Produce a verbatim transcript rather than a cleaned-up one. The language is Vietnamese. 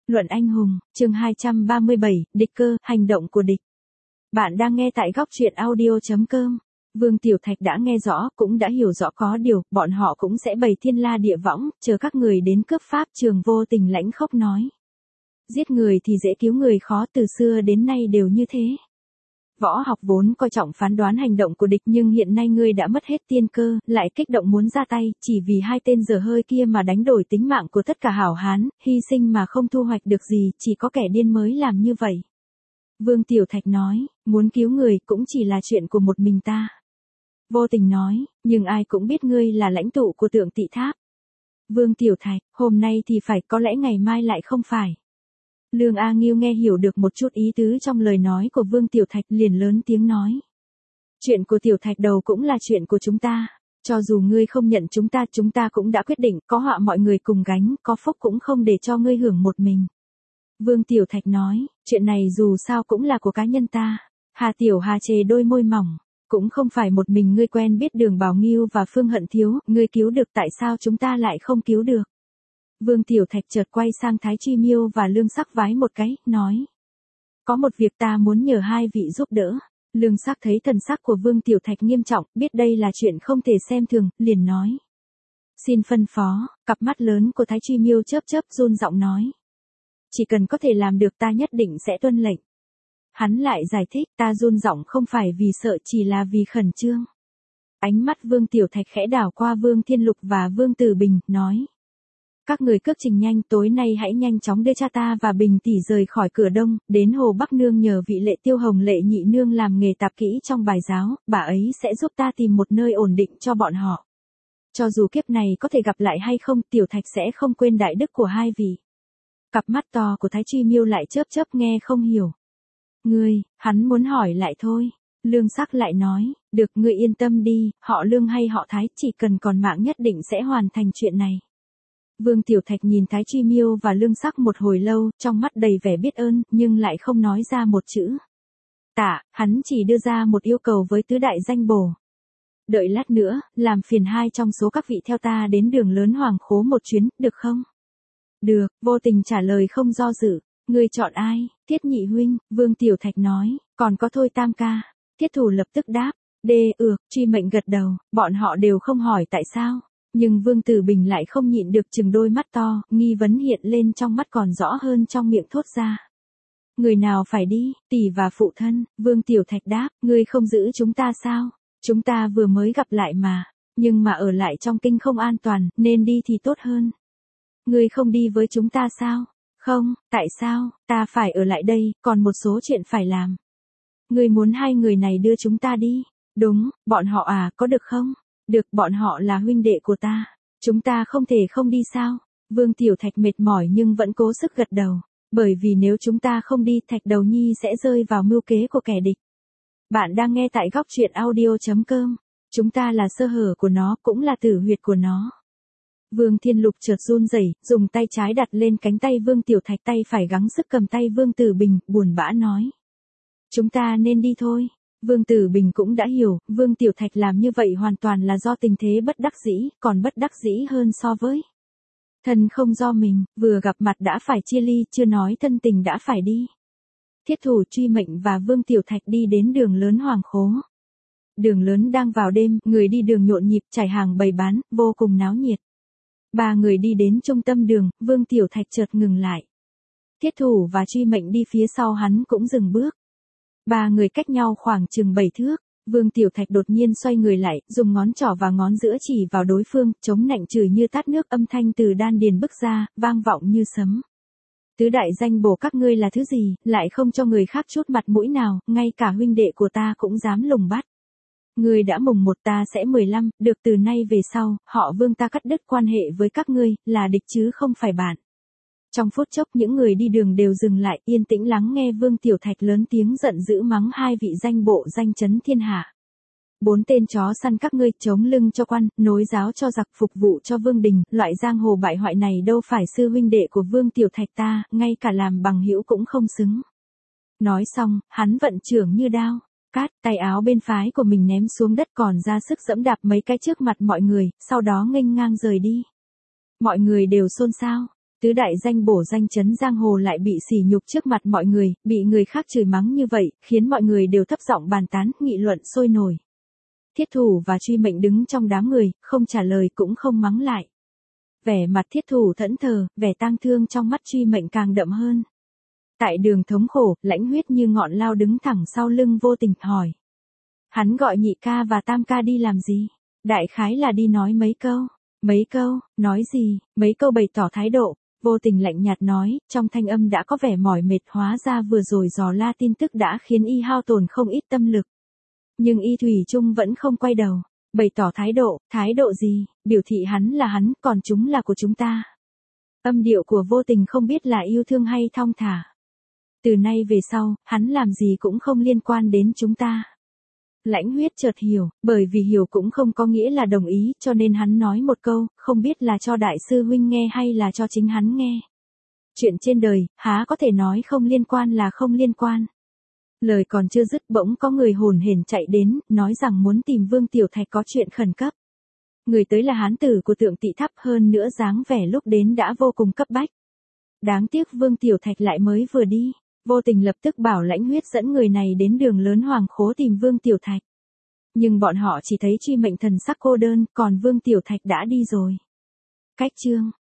Luận anh hùng, chương hai trăm ba mươi bảy, địch cơ, hành động của địch. Bạn đang nghe tại góc truyện audio.com. Vương Tiểu Thạch đã nghe rõ, cũng đã hiểu rõ có điều, bọn họ cũng sẽ bày thiên la địa võng, chờ các người đến cướp pháp. Trường Vô Tình lãnh khốc nói. Giết người thì dễ cứu người khó, từ xưa đến nay đều như thế. Võ học vốn coi trọng phán đoán hành động của địch, nhưng hiện nay ngươi đã mất hết tiên cơ, lại kích động muốn ra tay, chỉ vì hai tên dở hơi kia mà đánh đổi tính mạng của tất cả hảo hán, hy sinh mà không thu hoạch được gì, chỉ có kẻ điên mới làm như vậy. Vương Tiểu Thạch nói, muốn cứu người cũng chỉ là chuyện của một mình ta. Vô Tình nói, nhưng ai cũng biết ngươi là lãnh tụ của Tượng Tị Tháp. Vương Tiểu Thạch, hôm nay thì phải, có lẽ ngày mai lại không phải. Lương A Nghiêu nghe hiểu được một chút ý tứ trong lời nói của Vương Tiểu Thạch, liền lớn tiếng nói. Chuyện của Tiểu Thạch đầu cũng là chuyện của chúng ta, cho dù ngươi không nhận chúng ta, chúng ta cũng đã quyết định, có họa mọi người cùng gánh, có phúc cũng không để cho ngươi hưởng một mình. Vương Tiểu Thạch nói, chuyện này dù sao cũng là của cá nhân ta. Hà Tiểu Hà chề đôi môi mỏng, cũng không phải một mình ngươi quen biết Đường Bảo Nghiêu và Phương Hận Thiếu, ngươi cứu được tại sao chúng ta lại không cứu được. Vương Tiểu Thạch chợt quay sang Thái Chi Miêu và Lương Sắc vái một cái, nói. Có một việc ta muốn nhờ hai vị giúp đỡ. Lương Sắc thấy thần sắc của Vương Tiểu Thạch nghiêm trọng, biết đây là chuyện không thể xem thường, liền nói. Xin phân phó, cặp mắt lớn của Thái Chi Miêu chớp chớp run giọng nói. Chỉ cần có thể làm được ta nhất định sẽ tuân lệnh. Hắn lại giải thích, ta run giọng không phải vì sợ, chỉ là vì khẩn trương. Ánh mắt Vương Tiểu Thạch khẽ đảo qua Vương Thiên Lục và Vương Tử Bình, nói. Các người cước trình nhanh, tối nay hãy nhanh chóng đưa cha ta và Bình tỷ rời khỏi cửa đông, đến Hồ Bắc Nương nhờ vị Lệ Tiêu Hồng Lệ nhị nương làm nghề tạp kỹ trong bài giáo, bà ấy sẽ giúp ta tìm một nơi ổn định cho bọn họ. Cho dù kiếp này có thể gặp lại hay không, Tiểu Thạch sẽ không quên đại đức của hai vị. Cặp mắt to của Thái Chi Miêu lại chớp chớp nghe không hiểu. Ngươi, hắn muốn hỏi lại thôi. Lương Sắc lại nói, được, ngươi yên tâm đi, họ Lương hay họ Thái, chỉ cần còn mạng nhất định sẽ hoàn thành chuyện này. Vương Tiểu Thạch nhìn Thái Chi Miêu và Lương Sắc một hồi lâu, trong mắt đầy vẻ biết ơn, nhưng lại không nói ra một chữ. Tạ, hắn chỉ đưa ra một yêu cầu với tứ đại danh bổ. Đợi lát nữa, làm phiền hai trong số các vị theo ta đến đường lớn Hoàng Khố một chuyến, được không? Được, Vô Tình trả lời không do dự. Ngươi chọn ai? Thiết Nhị huynh, Vương Tiểu Thạch nói, còn có Thôi Tam ca. Thiết Thủ lập tức đáp, đê, ược, Truy Mệnh gật đầu, bọn họ đều không hỏi tại sao. Nhưng Vương Tử Bình lại không nhịn được chừng đôi mắt to, nghi vấn hiện lên trong mắt còn rõ hơn trong miệng thốt ra. Người nào phải đi, tỷ và phụ thân, Vương Tiểu Thạch đáp, ngươi không giữ chúng ta sao? Chúng ta vừa mới gặp lại mà, nhưng mà ở lại trong kinh không an toàn, nên đi thì tốt hơn. Ngươi không đi với chúng ta sao? Không, tại sao, ta phải ở lại đây, còn một số chuyện phải làm. Ngươi muốn hai người này đưa chúng ta đi? Đúng, bọn họ à, có được không? Được, bọn họ là huynh đệ của ta. Chúng ta không thể không đi sao? Vương Tiểu Thạch mệt mỏi nhưng vẫn cố sức gật đầu. Bởi vì nếu chúng ta không đi, Thạch Đầu Nhi sẽ rơi vào mưu kế của kẻ địch. Bạn đang nghe tại góc truyện audio.com. Chúng ta là sơ hở của nó, cũng là tử huyệt của nó. Vương Thiên Lục chợt run rẩy, dùng tay trái đặt lên cánh tay Vương Tiểu Thạch, tay phải gắng sức cầm tay Vương Tử Bình, buồn bã nói. Chúng ta nên đi thôi. Vương Tử Bình cũng đã hiểu, Vương Tiểu Thạch làm như vậy hoàn toàn là do tình thế bất đắc dĩ, còn bất đắc dĩ hơn so với. Thân không do mình, vừa gặp mặt đã phải chia ly, chưa nói thân tình đã phải đi. Thiết Thủ, Truy Mệnh và Vương Tiểu Thạch đi đến đường lớn Hoàng Khố. Đường lớn đang vào đêm, người đi đường nhộn nhịp, trải hàng bày bán, vô cùng náo nhiệt. Ba người đi đến trung tâm đường, Vương Tiểu Thạch chợt ngừng lại. Thiết Thủ và Truy Mệnh đi phía sau hắn cũng dừng bước. Ba người cách nhau khoảng chừng bảy thước. Vương Tiểu Thạch đột nhiên xoay người lại, dùng ngón trỏ và ngón giữa chỉ vào đối phương, chống nạnh chửi như tát nước, âm thanh từ đan điền bức ra, vang vọng như sấm. Tứ đại danh bổ các ngươi là thứ gì, lại không cho người khác chút mặt mũi nào, ngay cả huynh đệ của ta cũng dám lùng bắt. Ngươi đã mùng một, ta sẽ mười lăm, được, từ nay về sau, họ Vương ta cắt đứt quan hệ với các ngươi, là địch chứ không phải bạn. Trong phút chốc những người đi đường đều dừng lại, yên tĩnh lắng nghe Vương Tiểu Thạch lớn tiếng giận dữ mắng hai vị danh bộ danh chấn thiên hạ. Bốn tên chó săn các ngươi, chống lưng cho quan, nối giáo cho giặc, phục vụ cho Vương Đình, loại giang hồ bại hoại này đâu phải sư huynh đệ của Vương Tiểu Thạch ta, ngay cả làm bằng hữu cũng không xứng. Nói xong, hắn vận trưởng như đao. Cát, tay áo bên phái của mình ném xuống đất, còn ra sức giẫm đạp mấy cái trước mặt mọi người, sau đó nghênh ngang rời đi. Mọi người đều xôn xao. Tứ đại danh bổ danh chấn giang hồ lại bị sỉ nhục trước mặt mọi người, bị người khác chửi mắng như vậy, khiến mọi người đều thấp giọng bàn tán, nghị luận sôi nổi. Thiết Thủ và Truy Mệnh đứng trong đám người, không trả lời cũng không mắng lại. Vẻ mặt Thiết Thủ thẫn thờ, vẻ tang thương trong mắt Truy Mệnh càng đậm hơn. Tại đường thống khổ, Lãnh Huyết như ngọn lao đứng thẳng sau lưng Vô Tình, hỏi. Hắn gọi nhị ca và tam ca đi làm gì? Đại khái là đi nói mấy câu. Mấy câu, nói gì? Mấy câu bày tỏ thái độ. Vô Tình lạnh nhạt nói, trong thanh âm đã có vẻ mỏi mệt, hóa ra vừa rồi dò la tin tức đã khiến y hao tổn không ít tâm lực. Nhưng y thủy chung vẫn không quay đầu. Bày tỏ thái độ, thái độ gì? Biểu thị hắn là hắn, còn chúng là của chúng ta. Âm điệu của Vô Tình không biết là yêu thương hay thong thả. Từ nay về sau, hắn làm gì cũng không liên quan đến chúng ta. Lãnh Huyết chợt hiểu, bởi vì hiểu cũng không có nghĩa là đồng ý, cho nên hắn nói một câu, không biết là cho đại sư huynh nghe hay là cho chính hắn nghe. Chuyện trên đời, há có thể nói không liên quan là không liên quan. Lời còn chưa dứt bỗng có người hồn hển chạy đến, nói rằng muốn tìm Vương Tiểu Thạch có chuyện khẩn cấp. Người tới là hán tử của Tượng Tị Tháp, hơn nữa dáng vẻ lúc đến đã vô cùng cấp bách. Đáng tiếc Vương Tiểu Thạch lại mới vừa đi. Vô Tình lập tức bảo Lãnh Huyết dẫn người này đến đường lớn Hoàng Khố tìm Vương Tiểu Thạch. Nhưng bọn họ chỉ thấy Truy Mệnh thần sắc cô đơn, còn Vương Tiểu Thạch đã đi rồi. Cách chương